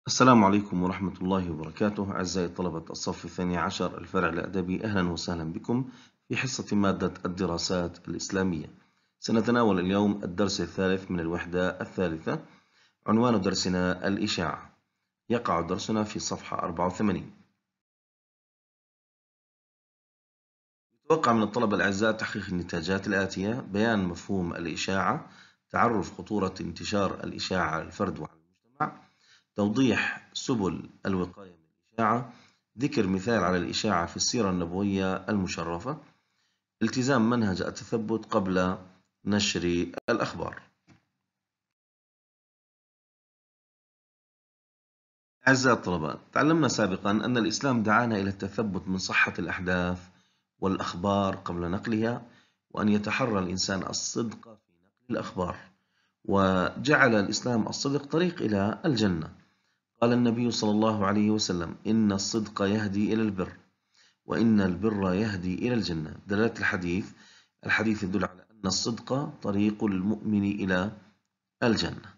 السلام عليكم ورحمة الله وبركاته. أعزائي طلبة الصف الثاني عشر الفرع الأدبي، أهلا وسهلا بكم في حصة مادة الدراسات الإسلامية. سنتناول اليوم الدرس الثالث من الوحدة الثالثة. عنوان درسنا الإشاعة. يقع درسنا في صفحة 84. يتوقع من الطلبة الأعزاء تحقيق النتاجات الآتية: بيان مفهوم الإشاعة، تعرف خطورة انتشار الإشاعة على الفرد وعلى المجتمع، توضيح سبل الوقاية من الإشاعة، ذكر مثال على الإشاعة في السيرة النبوية المشرفة، التزام منهج التثبت قبل نشر الأخبار. أعزائي الطلبة، تعلمنا سابقا أن الإسلام دعانا إلى التثبت من صحة الأحداث والأخبار قبل نقلها، وأن يتحرى الإنسان الصدق في نقل الأخبار، وجعل الإسلام الصدق طريق إلى الجنة. قال النبي صلى الله عليه وسلم: إن الصدق يهدي إلى البر، وإن البر يهدي إلى الجنة. دلالة الحديث يدل على أن الصدق طريق المؤمن إلى الجنة.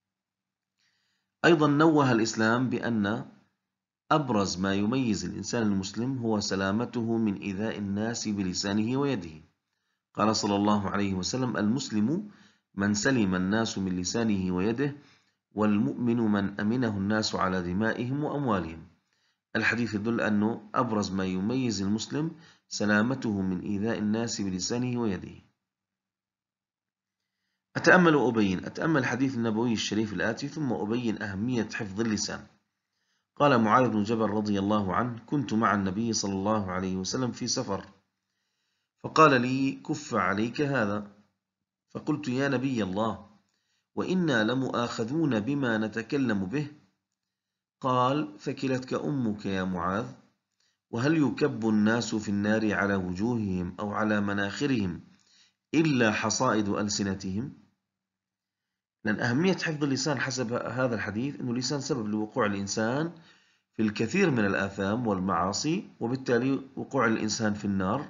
أيضا نوه الإسلام بأن أبرز ما يميز الإنسان المسلم هو سلامته من إيذاء الناس بلسانه ويده. قال صلى الله عليه وسلم: المسلم من سلم الناس من لسانه ويده، والمؤمن من أمنه الناس على دمائهم وأموالهم. الحديث يدل أنه أبرز ما يميز المسلم سلامته من إيذاء الناس بلسانه ويده. أتأمل الحديث النبوي الشريف الآتي ثم أبين أهمية حفظ اللسان. قال معاذ بن جبل رضي الله عنه: كنت مع النبي صلى الله عليه وسلم في سفر، فقال لي: كف عليك هذا. فقلت: يا نبي الله، وإنا لمؤاخذون بما نتكلم به. قال: ثكلتك أمك يا معاذ، وهل يكب الناس في النار على وجوههم أو على مناخرهم إلا حصائد ألسنتهم؟ لأن أهمية حفظ اللسان حسب هذا الحديث أنه اللسان سبب لوقوع الإنسان في الكثير من الآثام والمعاصي، وبالتالي وقوع الإنسان في النار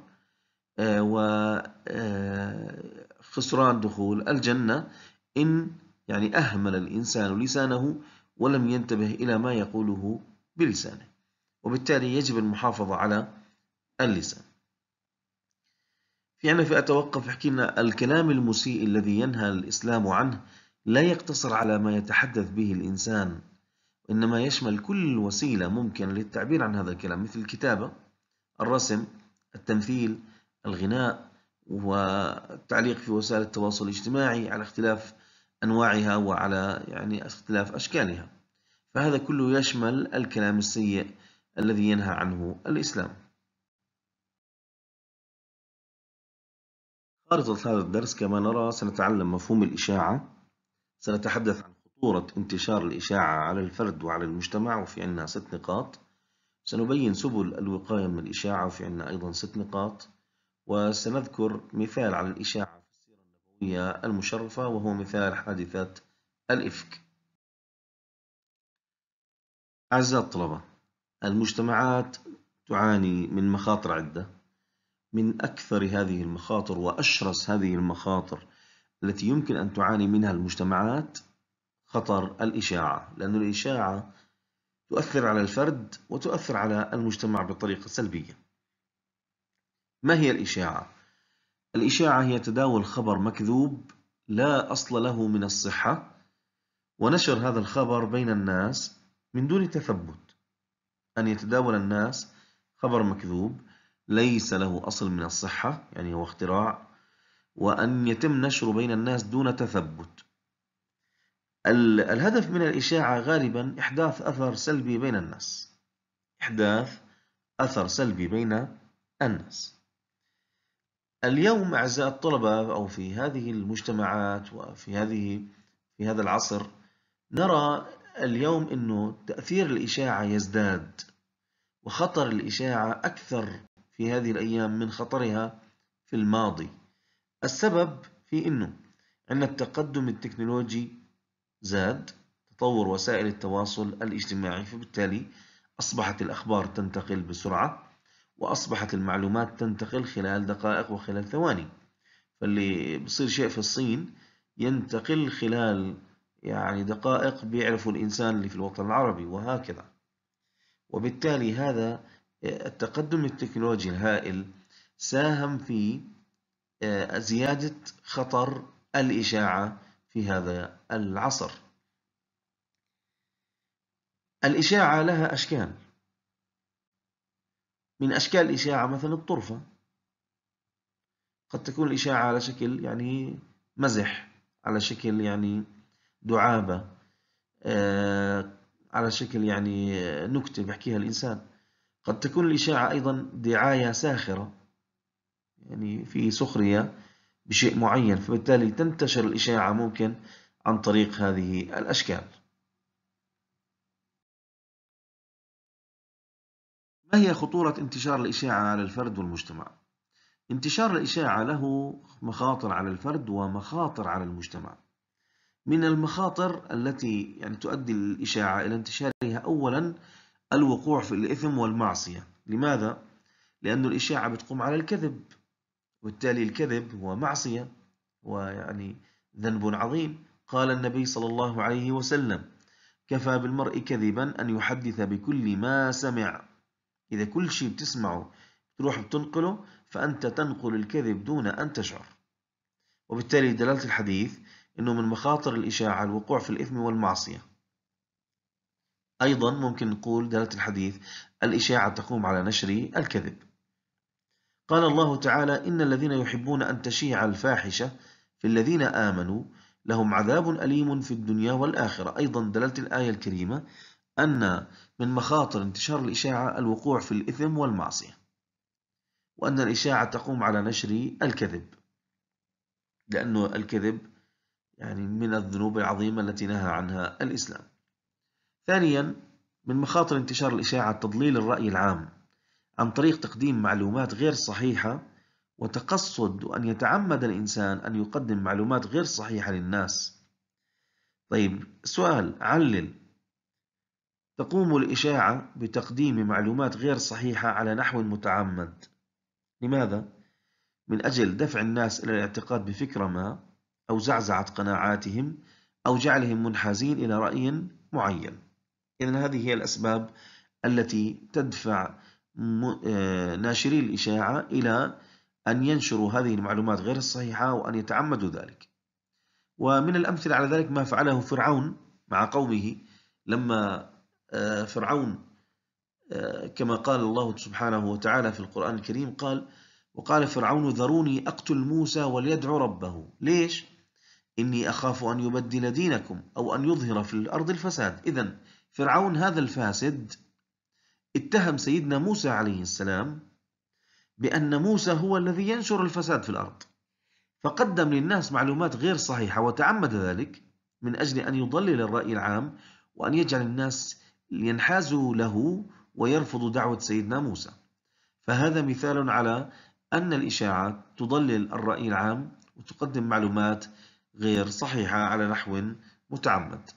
وخسران دخول الجنة إن أهمل الإنسان لسانه ولم ينتبه إلى ما يقوله بلسانه، وبالتالي يجب المحافظة على اللسان. في عنا فئة أتوقف حكينا الكلام المسيء الذي ينهى الإسلام عنه لا يقتصر على ما يتحدث به الإنسان، إنما يشمل كل وسيلة ممكنة للتعبير عن هذا الكلام، مثل الكتابة، الرسم، التمثيل، الغناء، والتعليق في وسائل التواصل الاجتماعي على اختلاف أنواعها وعلى اختلاف أشكالها. فهذا كله يشمل الكلام السيء الذي ينهى عنه الإسلام. خارطة هذا الدرس كما نرى سنتعلم مفهوم الإشاعة، سنتحدث عن خطورة انتشار الإشاعة على الفرد وعلى المجتمع، وفي عنا 6 نقاط. سنبين سبل الوقاية من الإشاعة، وفي عنا أيضا 6 نقاط. وسنذكر مثال على الإشاعة في السيرة النبوية المشرفة، وهو مثال حادثة الإفك. أعزائي الطلبة، المجتمعات تعاني من مخاطر عدة. من أكثر هذه المخاطر وأشرس هذه المخاطر التي يمكن أن تعاني منها المجتمعات خطر الإشاعة، لأن الإشاعة تؤثر على الفرد وتؤثر على المجتمع بطريقة سلبية. ما هي الإشاعة؟ الإشاعة هي تداول خبر مكذوب لا أصل له من الصحة، ونشر هذا الخبر بين الناس من دون تثبت. أن يتداول الناس خبر مكذوب ليس له أصل من الصحة، هو اختراع، وأن يتم نشره بين الناس دون تثبت. الهدف من الإشاعة غالبا إحداث أثر سلبي بين الناس. اليوم أعزائي الطلبة، أو في هذه المجتمعات في هذا العصر، نرى اليوم أنه تأثير الإشاعة يزداد، وخطر الإشاعة أكثر في هذه الأيام من خطرها في الماضي. السبب في أنه أن التقدم التكنولوجي زاد، تطور وسائل التواصل الاجتماعي، فبالتالي أصبحت الأخبار تنتقل بسرعة، وأصبحت المعلومات تنتقل خلال دقائق وخلال ثواني. فاللي بصير شيء في الصين ينتقل خلال يعني دقائق بيعرفوا الإنسان اللي في الوطن العربي وهكذا. وبالتالي هذا التقدم التكنولوجي الهائل ساهم في زيادة خطر الإشاعة في هذا العصر. الإشاعة لها أشكال، من أشكال الإشاعة مثلا الطرفة، قد تكون الإشاعة على شكل يعني مزح، على شكل يعني دعابة، على شكل يعني نكتة بحكيها الإنسان. قد تكون الإشاعة أيضا دعاية ساخرة، يعني في سخرية بشيء معين، فبالتالي تنتشر الإشاعة ممكن عن طريق هذه الأشكال. ما هي خطورة انتشار الإشاعة على الفرد والمجتمع؟ انتشار الإشاعة له مخاطر على الفرد ومخاطر على المجتمع. من المخاطر التي يعني تؤدي الإشاعة إلى انتشارها أولا الوقوع في الإثم والمعصية. لماذا؟ لأن الإشاعة بتقوم على الكذب، وبالتالي الكذب هو معصية ويعني ذنب عظيم. قال النبي صلى الله عليه وسلم: كفى بالمرء كذبا أن يحدث بكل ما سمع. إذا كل شيء بتسمعه تروح بتنقله، فأنت تنقل الكذب دون أن تشعر. وبالتالي دلالة الحديث أنه من مخاطر الإشاعة الوقوع في الإثم والمعصية. أيضا ممكن نقول دلالة الحديث الإشاعة تقوم على نشر الكذب. قال الله تعالى: إن الذين يحبون أن تشيع الفاحشة في الذين آمنوا لهم عذاب أليم في الدنيا والآخرة. أيضا دلالة الآية الكريمة أن من مخاطر انتشار الإشاعة الوقوع في الإثم والمعصية، وأن الإشاعة تقوم على نشر الكذب، لأنه الكذب يعني من الذنوب العظيمة التي نهى عنها الإسلام. ثانيا، من مخاطر انتشار الإشاعة تضليل الرأي العام عن طريق تقديم معلومات غير صحيحة وتقصد أن يتعمد الإنسان أن يقدم معلومات غير صحيحة للناس. طيب سؤال، علل. تقوم الإشاعة بتقديم معلومات غير صحيحة على نحو متعمد. لماذا؟ من أجل دفع الناس إلى الاعتقاد بفكرة ما، أو زعزعة قناعاتهم، أو جعلهم منحازين إلى رأي معين. إذن هذه هي الأسباب التي تدفع ناشري الإشاعة إلى أن ينشروا هذه المعلومات غير الصحيحة وأن يتعمدوا ذلك. ومن الأمثلة على ذلك ما فعله فرعون مع قومه، لما فرعون كما قال الله سبحانه وتعالى في القرآن الكريم قال: وقال فرعون ذروني أقتل موسى وليدعو ربه. ليش؟ إني أخاف أن يبدل دينكم أو أن يظهر في الأرض الفساد. إذن فرعون هذا الفاسد اتهم سيدنا موسى عليه السلام بأن موسى هو الذي ينشر الفساد في الأرض، فقدم للناس معلومات غير صحيحة وتعمد ذلك من أجل أن يضلل الرأي العام وأن يجعل الناس ينحازوا له ويرفضوا دعوة سيدنا موسى. فهذا مثال على أن الإشاعة تضلل الرأي العام وتقدم معلومات غير صحيحة على نحو متعمد.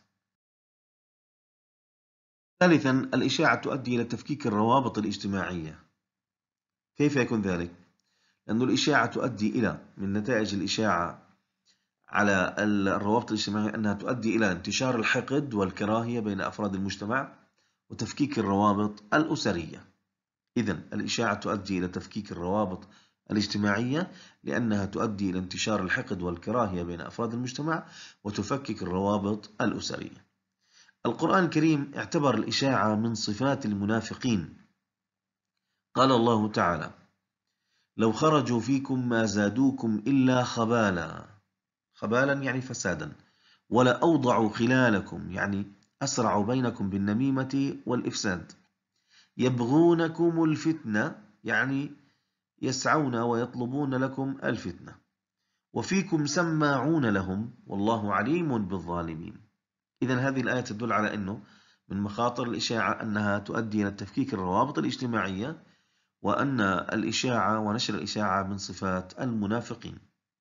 ثالثا، الإشاعة تؤدي إلى تفكيك الروابط الاجتماعية. كيف يكون ذلك؟ لأن الإشاعة تؤدي إلى، من نتائج الإشاعة على الروابط الاجتماعية، أنها تؤدي إلى انتشار الحقد والكراهية بين أفراد المجتمع وتفكيك الروابط الأسرية. إذن الإشاعة تؤدي إلى تفكيك الروابط الاجتماعية لأنها تؤدي إلى انتشار الحقد والكراهية بين أفراد المجتمع وتفكك الروابط الأسرية. القرآن الكريم اعتبر الإشاعة من صفات المنافقين. قال الله تعالى: لو خرجوا فيكم ما زادوكم إلا خبالا. خبالا يعني فسادا. ولا أوضعوا خلالكم يعني أسرعوا بينكم بالنميمة والإفساد. يبغونكم الفتنة يعني يسعون ويطلبون لكم الفتنة. وفيكم سماعون لهم والله عليم بالظالمين. إذن هذه الآية تدل على أنه من مخاطر الإشاعة أنها تؤدي إلى تفكيك الروابط الاجتماعية، وأن الإشاعة ونشر الإشاعة من صفات المنافقين.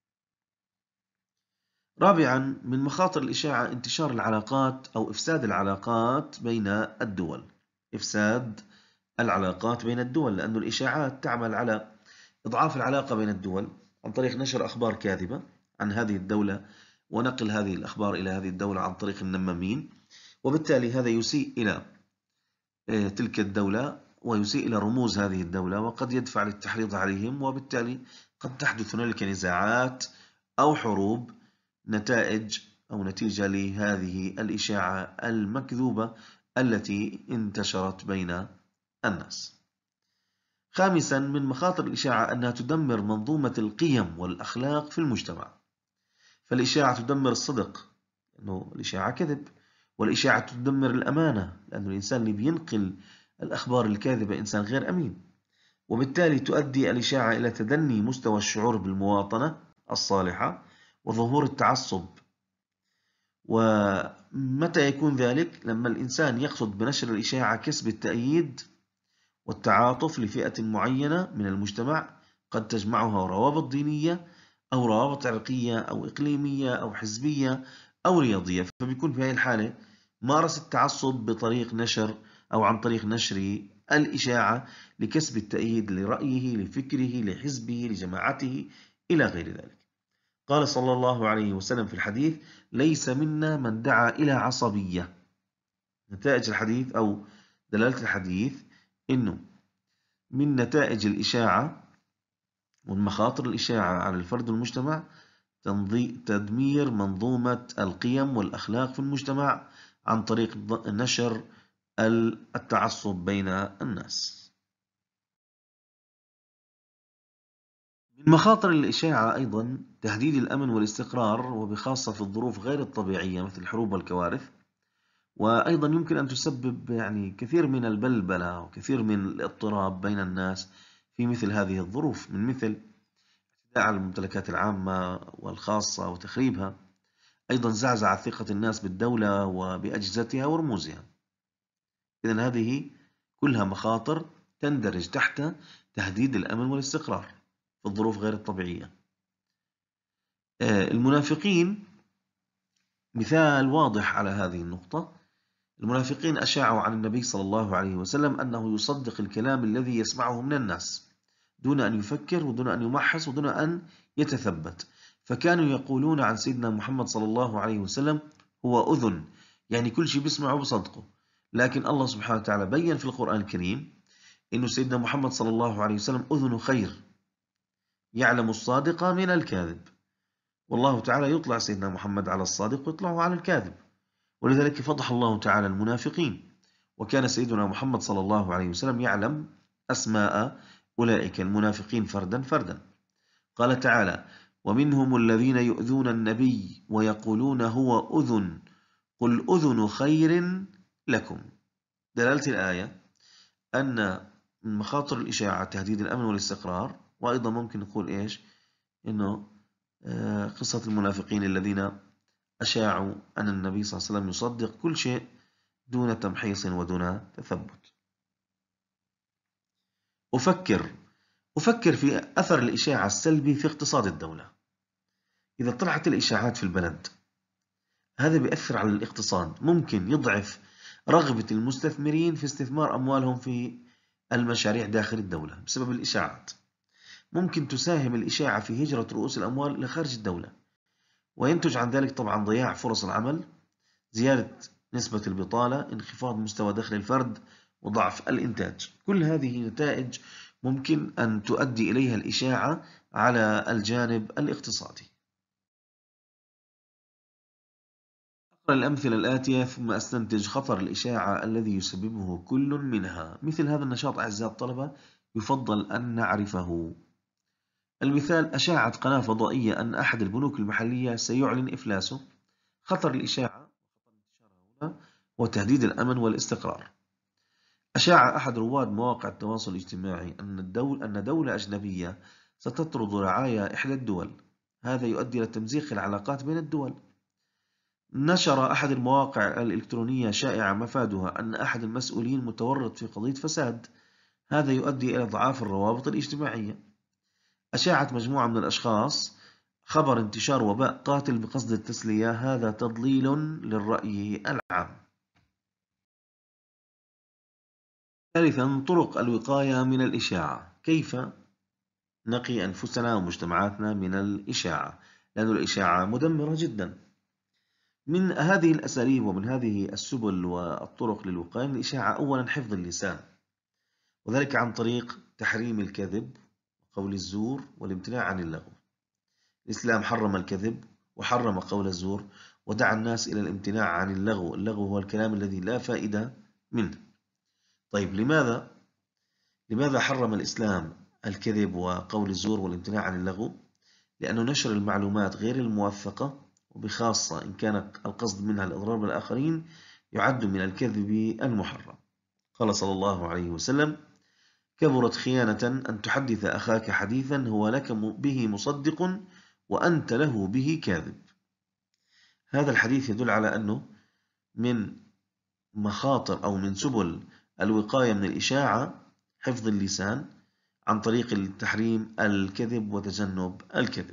رابعا، من مخاطر الإشاعة انتشار العلاقات أو إفساد العلاقات بين الدول. إفساد العلاقات بين الدول، لأن الإشاعات تعمل على إضعاف العلاقة بين الدول عن طريق نشر أخبار كاذبة عن هذه الدولة ونقل هذه الأخبار إلى هذه الدولة عن طريق النمامين، وبالتالي هذا يسيء إلى تلك الدولة ويسيء إلى رموز هذه الدولة، وقد يدفع للتحريض عليهم، وبالتالي قد تحدث هنالك نزاعات أو حروب نتيجة لهذه الإشاعة المكذوبة التي انتشرت بين الناس. خامسا، من مخاطر الإشاعة أنها تدمر منظومة القيم والأخلاق في المجتمع. فالإشاعة تدمر الصدق، لأنه الإشاعة كذب، والإشاعة تدمر الأمانة، لأن الإنسان اللي بينقل الأخبار الكاذبة إنسان غير أمين، وبالتالي تؤدي الإشاعة إلى تدني مستوى الشعور بالمواطنة الصالحة وظهور التعصب. ومتى يكون ذلك؟ لما الإنسان يقصد بنشر الإشاعة كسب التأييد والتعاطف لفئة معينة من المجتمع قد تجمعها روابط دينية أو روابط عرقية أو إقليمية أو حزبية أو رياضية، فبيكون في هذه الحالة مارس التعصب بطريق نشر أو عن طريق نشر الإشاعة لكسب التأييد لرأيه، لفكره، لحزبه، لجماعته، إلى غير ذلك. قال صلى الله عليه وسلم في الحديث: ليس منا من دعا إلى عصبية. نتائج الحديث أو دلالة الحديث إنه من نتائج الإشاعة ومن مخاطر الإشاعة على الفرد والمجتمع تدمير منظومة القيم والأخلاق في المجتمع عن طريق نشر التعصب بين الناس. من مخاطر الإشاعة أيضا تهديد الأمن والاستقرار، وبخاصة في الظروف غير الطبيعية مثل الحروب والكوارث، وأيضا يمكن أن تسبب كثير من البلبلة وكثير من الاضطراب بين الناس في مثل هذه الظروف، من مثل اعتداء على الممتلكات العامة والخاصة وتخريبها، أيضا زعزعة ثقة الناس بالدولة وبأجهزتها ورموزها. إذن هذه كلها مخاطر تندرج تحت تهديد الأمن والاستقرار في الظروف غير الطبيعية. المنافقين مثال واضح على هذه النقطة. المنافقين أشاعوا عن النبي صلى الله عليه وسلم أنه يصدق الكلام الذي يسمعه من الناس دون أن يفكر ودون أن يمحص ودون أن يتثبت، فكانوا يقولون عن سيدنا محمد صلى الله عليه وسلم هو أذن، يعني كل شيء بيسمعه بصدقه. لكن الله سبحانه وتعالى بيّن في القرآن الكريم إنه سيدنا محمد صلى الله عليه وسلم أذن خير يعلم الصادق من الكاذب، والله تعالى يطلع سيدنا محمد على الصادق ويطلعه على الكاذب، ولذلك فضح الله تعالى المنافقين. وكان سيدنا محمد صلى الله عليه وسلم يعلم أسماء أولئك المنافقين فردا فردا. قال تعالى: ومنهم الذين يؤذون النبي ويقولون هو أذن قل أذن خير لكم. دلالة الآية أن من مخاطر الإشاعة تهديد الأمن والاستقرار، وأيضا ممكن نقول إيش؟ إنه قصة المنافقين الذين أشاعوا أن النبي صلى الله عليه وسلم يصدق كل شيء دون تمحيص ودون تثبت. أفكر في أثر الإشاعة السلبي في اقتصاد الدولة. إذا طلعت الإشاعات في البلد هذا بيأثر على الاقتصاد، ممكن يضعف رغبة المستثمرين في استثمار أموالهم في المشاريع داخل الدولة بسبب الإشاعات. ممكن تساهم الإشاعة في هجرة رؤوس الأموال إلى خارج الدولة، وينتج عن ذلك طبعا ضياع فرص العمل، زيادة نسبة البطالة، انخفاض مستوى دخل الفرد، وضعف الإنتاج. كل هذه نتائج ممكن أن تؤدي إليها الإشاعة على الجانب الاقتصادي. أقرأ الأمثلة الآتية ثم أستنتج خطر الإشاعة الذي يسببه كل منها. مثل هذا النشاط أعزائي الطلبة يفضل أن نعرفه. المثال: أشاعت قناة فضائية أن أحد البنوك المحلية سيعلن إفلاسه. خطر الإشاعة وتهديد الأمن والاستقرار. أشاع أحد رواد مواقع التواصل الاجتماعي أن دولة أجنبية ستطرد رعايا إحدى الدول، هذا يؤدي إلى تمزيق العلاقات بين الدول. نشر أحد المواقع الإلكترونية شائعة مفادها أن أحد المسؤولين متورط في قضية فساد، هذا يؤدي إلى ضعاف الروابط الاجتماعية. أشاعت مجموعة من الأشخاص خبر انتشار وباء قاتل بقصد التسلية، هذا تضليل للرأي العام. ثالثا، طرق الوقاية من الإشاعة. كيف نقي أنفسنا ومجتمعاتنا من الإشاعة؟ لأن الإشاعة مدمرة جدا. من هذه الأساليب ومن هذه السبل والطرق للوقاية من الإشاعة أولا حفظ اللسان، وذلك عن طريق تحريم الكذب وقول الزور والامتناع عن اللغو. الإسلام حرم الكذب وحرم قول الزور ودعا الناس إلى الامتناع عن اللغو. اللغو هو الكلام الذي لا فائدة منه. طيب لماذا حرم الإسلام الكذب وقول الزور والامتناع عن اللغو؟ لأنه نشر المعلومات غير الموثقة وبخاصة إن كان القصد منها الإضرار بالآخرين يعد من الكذب المحرم. قال صلى الله عليه وسلم: كبرت خيانة أن تحدث أخاك حديثا هو لك به مصدق وأنت له به كاذب. هذا الحديث يدل على أنه من مخاطر أو من سبل الوقاية من الإشاعة حفظ اللسان عن طريق التحريم الكذب وتجنب الكذب.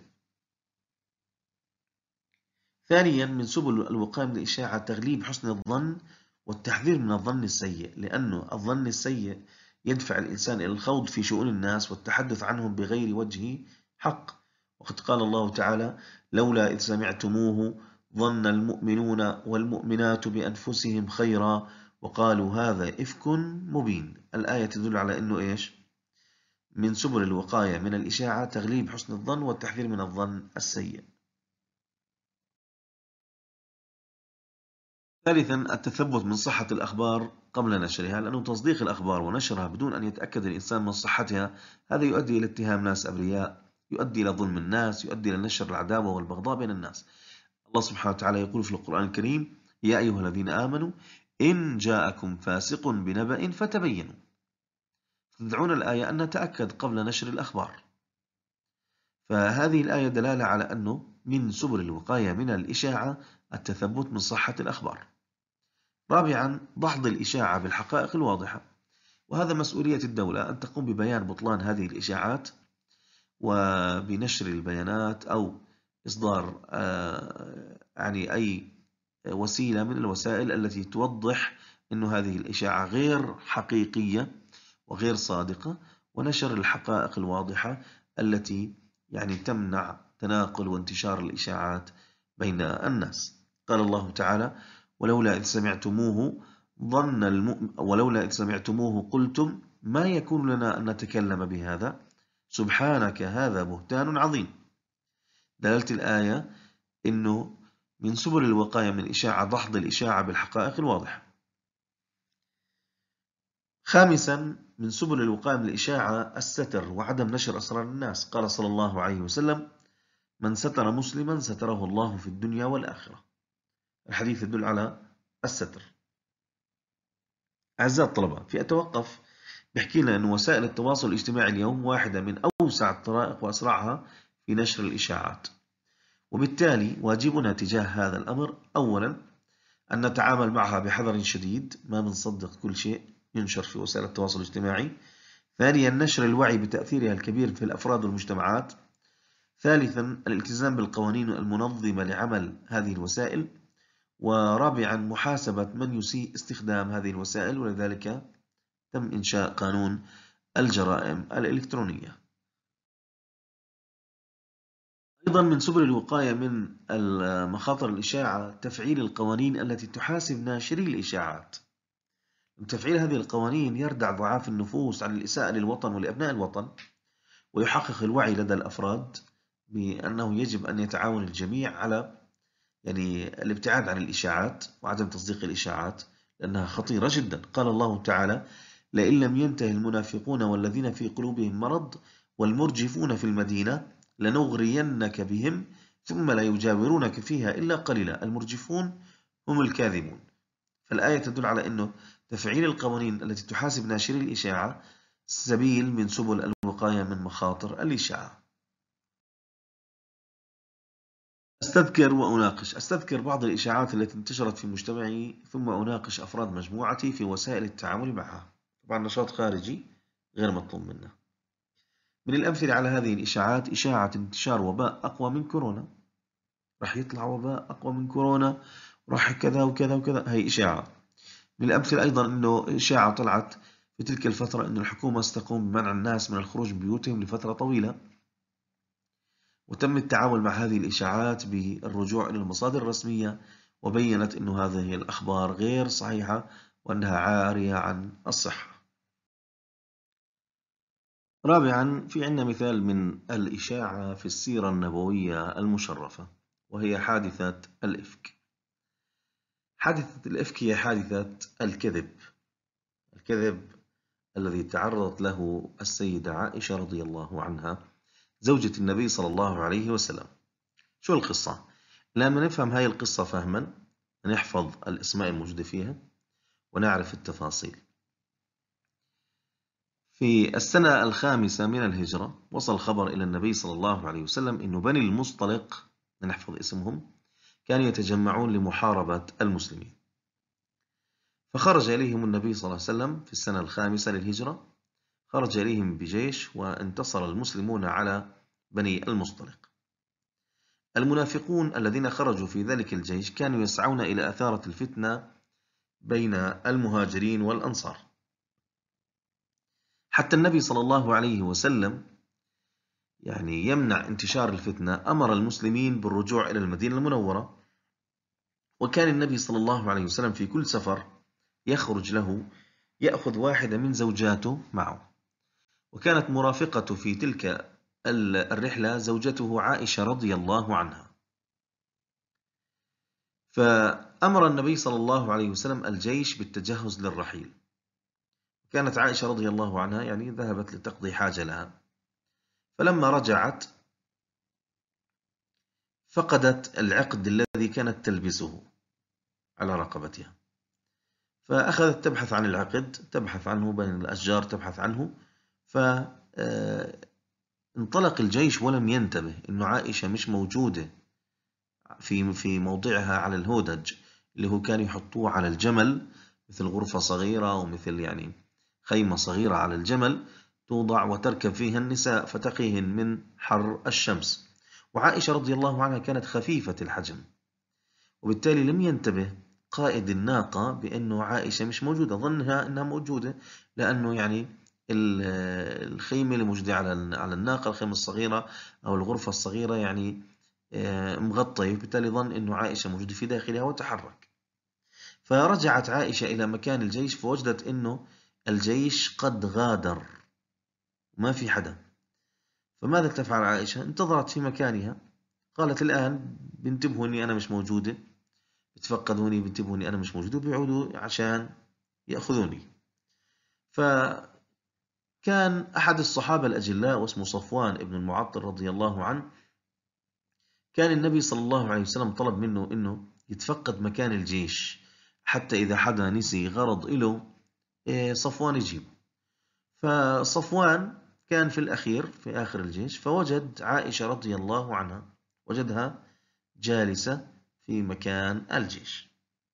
ثانيا من سبل الوقاية من الإشاعة تغليب حسن الظن والتحذير من الظن السيء، لأنه الظن السيء يدفع الإنسان إلى الخوض في شؤون الناس والتحدث عنهم بغير وجه حق. وقد قال الله تعالى: لولا إذ سمعتموه ظن المؤمنون والمؤمنات بأنفسهم خيرا وقالوا هذا إفك مبين. الآية تدل على أنه إيش؟ من سبل الوقاية من الإشاعة تغليب حسن الظن والتحذير من الظن السيء. ثالثا التثبت من صحة الأخبار قبل نشرها، لأنه تصديق الأخبار ونشرها بدون أن يتأكد الإنسان من صحتها هذا يؤدي إلى اتهام ناس أبرياء، يؤدي إلى ظلم الناس، يؤدي إلى نشر العداوة والبغضاء بين الناس. الله سبحانه وتعالى يقول في القرآن الكريم: يا أيها الذين آمنوا إن جاءكم فاسق بنبأ فتبينوا. تدعون الآية أن نتأكد قبل نشر الأخبار. فهذه الآية دلالة على أنه من سبل الوقاية من الإشاعة التثبت من صحة الأخبار. رابعا ضحض الإشاعة بالحقائق الواضحة، وهذا مسؤولية الدولة أن تقوم ببيان بطلان هذه الإشاعات وبنشر البيانات أو إصدار يعني أي وسيلة من الوسائل التي توضح أن هذه الإشاعة غير حقيقية وغير صادقة، ونشر الحقائق الواضحة التي يعني تمنع تناقل وانتشار الإشاعات بين الناس. قال الله تعالى: ولولا إذ سمعتموه قلتم ما يكون لنا أن نتكلم بهذا سبحانك هذا بهتان عظيم. دلالة الآية إنه من سبل الوقاية من الإشاعة ضحض الإشاعة بالحقائق الواضحة. خامسا من سبل الوقاية من الإشاعة الستر وعدم نشر أسرار الناس. قال صلى الله عليه وسلم: من ستر مسلما ستره الله في الدنيا والآخرة. الحديث يدل على الستر. أعزائي الطلبة، في أتوقف بحكي لنا أن وسائل التواصل الاجتماعي اليوم واحدة من أوسع الطرائق وأسرعها في نشر الإشاعات، وبالتالي واجبنا تجاه هذا الأمر أولا أن نتعامل معها بحذر شديد، ما بنصدق كل شيء ينشر في وسائل التواصل الاجتماعي. ثانيا نشر الوعي بتأثيرها الكبير في الأفراد والمجتمعات. ثالثا الالتزام بالقوانين المنظمة لعمل هذه الوسائل. ورابعا محاسبة من يسيء استخدام هذه الوسائل، ولذلك تم إنشاء قانون الجرائم الإلكترونية. أيضا من سبل الوقاية من مخاطر الإشاعة تفعيل القوانين التي تحاسب ناشري الإشاعات. تفعيل هذه القوانين يردع ضعاف النفوس عن الإساءة للوطن ولأبناء الوطن، ويحقق الوعي لدى الأفراد بأنه يجب أن يتعاون الجميع على الابتعاد عن الإشاعات وعدم تصديق الإشاعات لأنها خطيرة جدا. قال الله تعالى: لئن لم ينتهي المنافقون والذين في قلوبهم مرض والمرجفون في المدينة لنغرينك بهم ثم لا يجاورونك فيها إلا قليلا. المرجفون هم الكاذبون. فالآية تدل على أنه تفعيل القوانين التي تحاسب ناشري الإشاعة سبيل من سبل الوقاية من مخاطر الإشاعة. أستذكر بعض الإشاعات التي انتشرت في مجتمعي ثم أناقش أفراد مجموعتي في وسائل التعامل معها. طبعا نشاط خارجي غير مطلوب منا. من الأمثلة على هذه الإشاعات إشاعة انتشار وباء أقوى من كورونا. راح يطلع وباء أقوى من كورونا، راح كذا وكذا وكذا، هي إشاعة. من الأمثلة أيضا أنه إشاعة طلعت في تلك الفترة أن الحكومة ستقوم بمنع الناس من الخروج من بيوتهم لفترة طويلة. وتم التعامل مع هذه الإشاعات بالرجوع إلى المصادر الرسمية، وبينت أن هذه الأخبار غير صحيحة وأنها عارية عن الصحة. رابعا، في عندنا مثال من الإشاعة في السيرة النبوية المشرفة، وهي حادثة الإفك. حادثة الإفك هي حادثة الكذب الذي تعرضت له السيدة عائشة رضي الله عنها زوجة النبي صلى الله عليه وسلم. شو القصة؟ لما نفهم هاي القصة فهما نحفظ الأسماء الموجودة فيها ونعرف التفاصيل. في السنة الخامسة من الهجرة وصل خبر إلى النبي صلى الله عليه وسلم إنه بني المصطلق، نحفظ اسمهم، كانوا يتجمعون لمحاربة المسلمين. فخرج إليهم النبي صلى الله عليه وسلم في السنة الخامسة للهجرة، خرج إليهم بجيش وانتصر المسلمون على بني المصطلق. المنافقون الذين خرجوا في ذلك الجيش كانوا يسعون إلى أثارة الفتنة بين المهاجرين والأنصار، حتى النبي صلى الله عليه وسلم يمنع انتشار الفتنة، أمر المسلمين بالرجوع إلى المدينة المنورة. وكان النبي صلى الله عليه وسلم في كل سفر يخرج له يأخذ واحدة من زوجاته معه، وكانت مرافقته في تلك الرحلة زوجته عائشة رضي الله عنها. فأمر النبي صلى الله عليه وسلم الجيش بالتجهز للرحيل. كانت عائشة رضي الله عنها ذهبت لتقضي حاجة لها، فلما رجعت فقدت العقد الذي كانت تلبسه على رقبتها، فأخذت تبحث عن العقد، تبحث عنه بين الأشجار، تبحث عنه. فانطلق الجيش ولم ينتبه أن عائشة مش موجودة في موضعها على الهودج، اللي هو كان يحطوه على الجمل، مثل غرفة صغيرة ومثل خيمة صغيرة على الجمل توضع وتركب فيها النساء فتقيهن من حر الشمس. وعائشة رضي الله عنها كانت خفيفة الحجم، وبالتالي لم ينتبه قائد الناقة بأنه عائشة مش موجودة، ظنها أنها موجودة لأنه الخيمة اللي موجودة على الناقة، الخيمة الصغيرة أو الغرفة الصغيرة مغطية، بالتالي ظن أنه عائشة موجودة في داخلها وتحرك. فرجعت عائشة إلى مكان الجيش فوجدت أنه الجيش قد غادر، ما في حدا. فماذا تفعل عائشة؟ انتظرت في مكانها، قالت الآن بينتبهوا أني أنا مش موجودة، بتفقدوني، بينتبهوا أني أنا مش موجودة، وبيعودوا عشان يأخذوني. فكان أحد الصحابة الأجلاء واسمه صفوان ابن المعطل رضي الله عنه، كان النبي صلى الله عليه وسلم طلب منه أنه يتفقد مكان الجيش، حتى إذا حدا نسي غرض له صفوان يجيب. فصفوان كان في الأخير في آخر الجيش، فوجد عائشة رضي الله عنها، وجدها جالسة في مكان الجيش.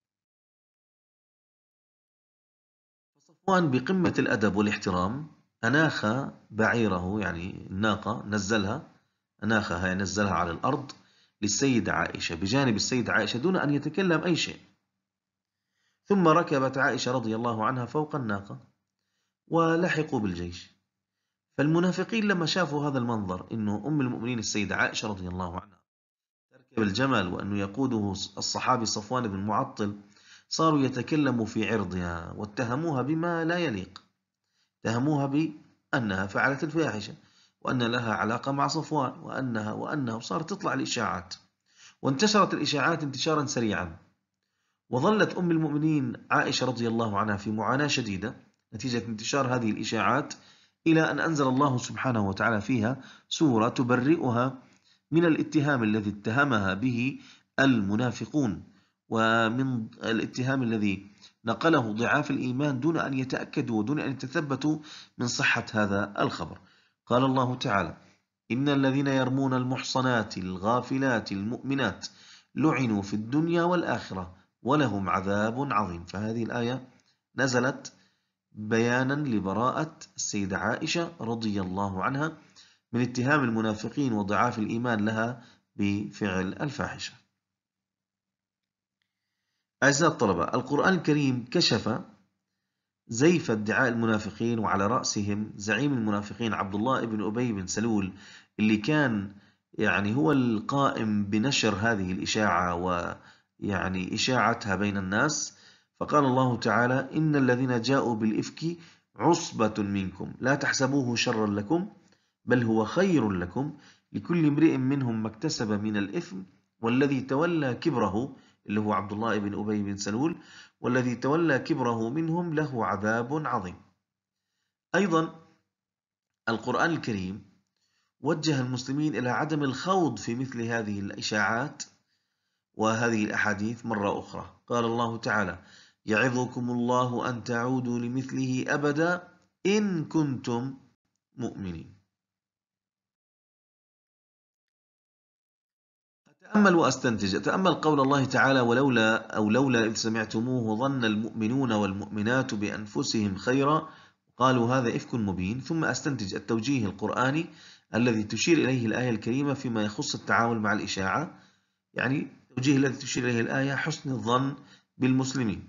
صفوان بقمة الأدب والاحترام أناخ بعيره، الناقة نزلها، أناخها نزلها على الأرض للسيدة عائشة بجانب السيدة عائشة دون أن يتكلم أي شيء. ثم ركبت عائشة رضي الله عنها فوق الناقة ولحقوا بالجيش. فالمنافقين لما شافوا هذا المنظر، إنه أم المؤمنين السيدة عائشة رضي الله عنها تركب الجمل وأنه يقوده الصحابي صفوان بن معطل، صاروا يتكلموا في عرضها واتهموها بما لا يليق، اتهموها بأنها فعلت الفاحشة، وأن لها علاقة مع صفوان، وأنها وصارت تطلع الإشاعات، وانتشرت الإشاعات انتشارا سريعا. وظلت أم المؤمنين عائشة رضي الله عنها في معاناة شديدة نتيجة انتشار هذه الإشاعات، إلى أن أنزل الله سبحانه وتعالى فيها سورة تبرئها من الاتهام الذي اتهمها به المنافقون، ومن الاتهام الذي نقله ضعاف الإيمان دون أن يتأكدوا ودون أن يتثبتوا من صحة هذا الخبر. قال الله تعالى: إن الذين يرمون المحصنات الغافلات المؤمنات لعنوا في الدنيا والآخرة ولهم عذاب عظيم. فهذه الآية نزلت بيانا لبراءة السيدة عائشة رضي الله عنها من اتهام المنافقين وضعاف الإيمان لها بفعل الفاحشة. أعزائي الطلبة، القرآن الكريم كشف زيف ادعاء المنافقين، وعلى رأسهم زعيم المنافقين عبد الله بن أبي بن سلول، اللي كان يعني هو القائم بنشر هذه الإشاعة ويعني إشاعتها بين الناس. فقال الله تعالى: إن الذين جاءوا بالإفك عصبة منكم لا تحسبوه شرا لكم بل هو خير لكم لكل امرئ منهم ما اكتسب من الإثم والذي تولى كبره اللي هو عبد الله بن أبي بن سلول والذي تولى كبره منهم له عذاب عظيم. أيضا القرآن الكريم وجه المسلمين إلى عدم الخوض في مثل هذه الإشاعات وهذه الأحاديث مرة أخرى. قال الله تعالى: يعظكم الله أن تعودوا لمثله أبدا إن كنتم مؤمنين. أتأمل وأستنتج. أتأمل قول الله تعالى: لولا إذ سمعتموه ظن المؤمنون والمؤمنات بأنفسهم خيرا قالوا هذا إفك مبين. ثم أستنتج التوجيه القرآني الذي تشير إليه الآية الكريمة فيما يخص التعامل مع الإشاعة، يعني التوجيه الذي تشير إليه الآية حسن الظن بالمسلمين.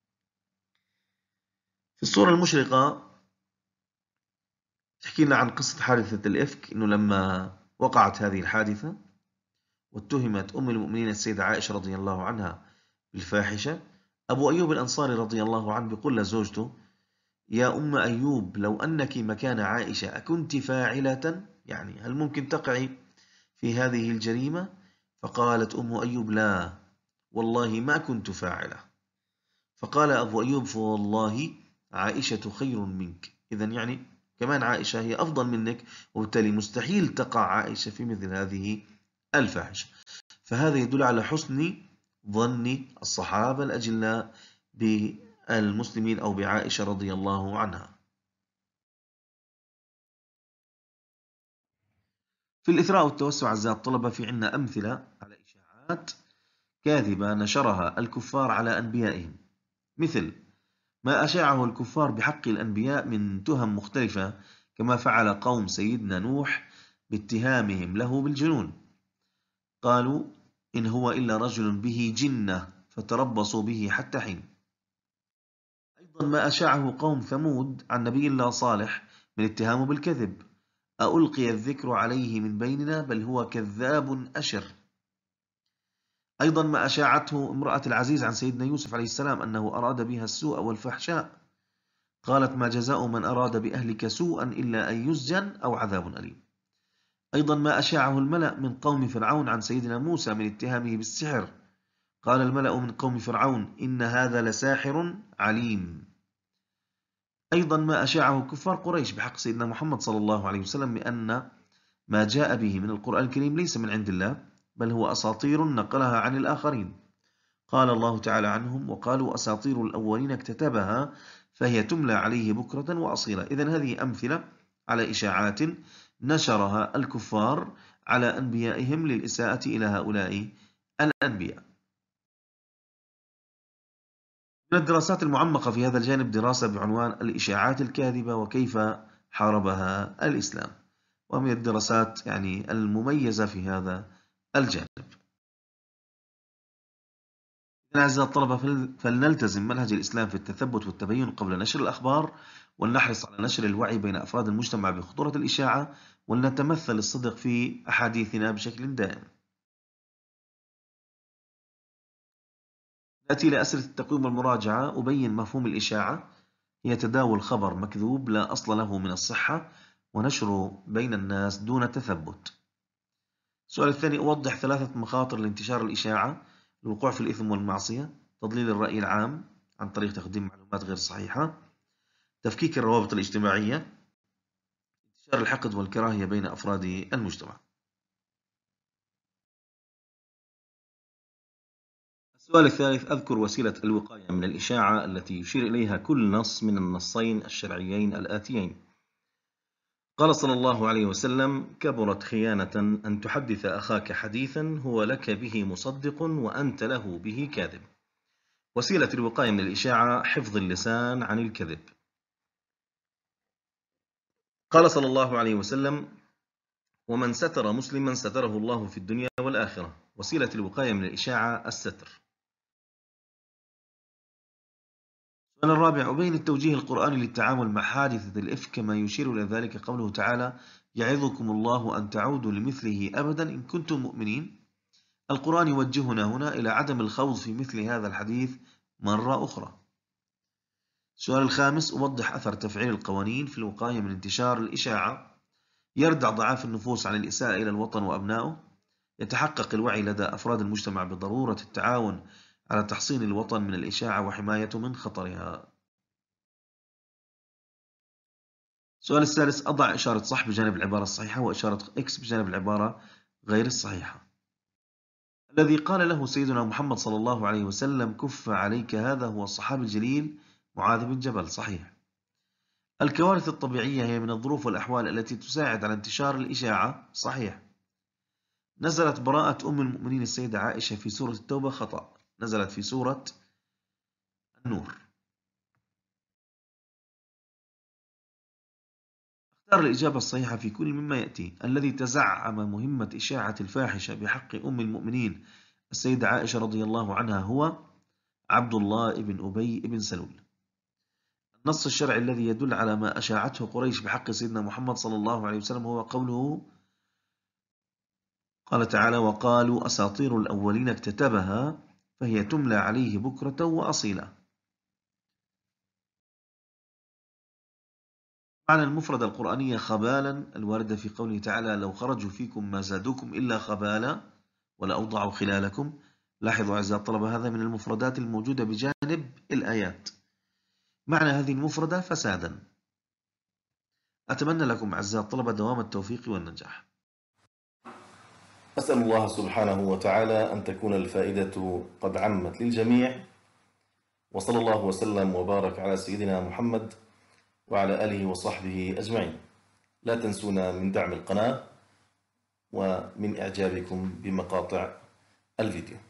في الصورة المشرقة تحكي لنا عن قصة حادثة الإفك، إنه لما وقعت هذه الحادثة واتهمت أم المؤمنين السيدة عائشة رضي الله عنها بالفاحشة، أبو أيوب الأنصاري رضي الله عنه بيقول لزوجته: يا أم أيوب لو أنك مكان عائشة أكنت فاعلة؟ يعني هل ممكن تقعي في هذه الجريمة؟ فقالت أم أيوب: لا والله ما كنت فاعلة. فقال أبو أيوب: فوالله عائشة خير منك. إذن يعني كمان عائشة هي أفضل منك، وبالتالي مستحيل تقع عائشة في مثل هذه الفاحشة. فهذا يدل على حسن ظن الصحابة الأجلاء بالمسلمين أو بعائشة رضي الله عنها. في الإثراء والتوسع أعزائي الطلبة في عنا أمثلة على إشاعات كاذبة نشرها الكفار على أنبيائهم، مثل ما أشاعه الكفار بحق الأنبياء من تهم مختلفة، كما فعل قوم سيدنا نوح باتهامهم له بالجنون. قالوا: إن هو إلا رجل به جنة فتربصوا به حتى حين. أيضا ما أشاعه قوم ثمود عن نبي الله صالح من اتهامه بالكذب: ألقي الذكر عليه من بيننا بل هو كذاب أشر. أيضا ما أشاعته امرأة العزيز عن سيدنا يوسف عليه السلام أنه أراد بها السوء والفحشاء، قالت: ما جزاء من أراد بأهلك سوءا إلا أن يسجن أو عذاب أليم. أيضا ما أشاعه الملأ من قوم فرعون عن سيدنا موسى من اتهامه بالسحر، قال الملأ من قوم فرعون: إن هذا لساحر عليم. أيضا ما أشاعه كفار قريش بحق سيدنا محمد صلى الله عليه وسلم بأن ما جاء به من القرآن الكريم ليس من عند الله بل هو أساطير نقلها عن الآخرين. قال الله تعالى عنهم: وقالوا أساطير الأولين اكتتبها فهي تملى عليه بكرة وأصيلا. إذن هذه أمثلة على إشاعات نشرها الكفار على أنبيائهم للإساءة إلى هؤلاء الأنبياء. من الدراسات المعمقة في هذا الجانب دراسة بعنوان الإشاعات الكاذبة وكيف حاربها الإسلام، ومن الدراسات يعني المميزة في هذا الجانب. إذن أعزائي الطلبة فلنلتزم منهج الإسلام في التثبت والتبين قبل نشر الأخبار، ولنحرص على نشر الوعي بين أفراد المجتمع بخطورة الإشاعة، ولنتمثل الصدق في أحاديثنا بشكل دائم. نأتي إلى أسئلة التقويم والمراجعة. أبين مفهوم الإشاعة: هي تداول خبر مكذوب لا أصل له من الصحة ونشره بين الناس دون تثبت. السؤال الثاني: أوضح 3 مخاطر لانتشار الإشاعة: الوقوع في الإثم والمعصية، تضليل الرأي العام عن طريق تقديم معلومات غير صحيحة، تفكيك الروابط الاجتماعية، انتشار الحقد والكراهية بين أفراد المجتمع. السؤال الثالث: أذكر وسيلة الوقاية من الإشاعة التي يشير إليها كل نص من النصين الشرعيين الآتيين. قال صلى الله عليه وسلم: كبرت خيانة أن تحدث أخاك حديثا هو لك به مصدق وأنت له به كاذب. وسيلة الوقاية من الإشاعة حفظ اللسان عن الكذب. قال صلى الله عليه وسلم: ومن ستر مسلما ستره الله في الدنيا والآخرة. وسيلة الوقاية من الإشاعة الستر. السؤال الرابع: أبين التوجيه القرآني للتعامل مع حادثة الإفك كما يشير إلى ذلك قوله تعالى: يعظكم الله أن تعودوا لمثله أبدا إن كنتم مؤمنين. القرآن يوجهنا هنا إلى عدم الخوض في مثل هذا الحديث مرة أخرى. السؤال الخامس: أوضح أثر تفعيل القوانين في الوقاية من انتشار الإشاعة. يردع ضعاف النفوس عن الإساءة إلى الوطن وأبنائه. يتحقق الوعي لدى أفراد المجتمع بضرورة التعاون على تحصين الوطن من الإشاعة وحمايته من خطرها. السؤال الثالث: أضع إشارة صح بجانب العبارة الصحيحة وإشارة إكس بجانب العبارة غير الصحيحة. الذي قال له سيدنا محمد صلى الله عليه وسلم: كف عليك هذا، هو الصحابي الجليل معاذ بن جبل. صحيح. الكوارث الطبيعية هي من الظروف والأحوال التي تساعد على انتشار الإشاعة. صحيح. نزلت براءة أم المؤمنين السيدة عائشة في سورة التوبة خطأ، نزلت في سورة النور. اختار الإجابة الصحيحة في كل مما يأتي. الذي تزعم مهمة إشاعة الفاحشة بحق أم المؤمنين السيدة عائشة رضي الله عنها هو عبد الله بن أبي بن سلول. النص الشرعي الذي يدل على ما أشاعته قريش بحق سيدنا محمد صلى الله عليه وسلم هو قوله قال تعالى: وقالوا أساطير الأولين اكتتبها فهي تملى عليه بكرة وأصيلا. معنى المفردة القرآنية خبالا الواردة في قوله تعالى: لو خرجوا فيكم ما زادوكم إلا خبالا ولأوضعوا خلالكم. لاحظوا أعزائي الطلبة، هذا من المفردات الموجودة بجانب الآيات. معنى هذه المفردة فسادا. أتمنى لكم أعزائي الطلبة دوام التوفيق والنجاح. أسأل الله سبحانه وتعالى أن تكون الفائدة قد عمت للجميع، وصلى الله وسلم وبارك على سيدنا محمد وعلى آله وصحبه أجمعين. لا تنسونا من دعم القناة ومن إعجابكم بمقاطع الفيديو.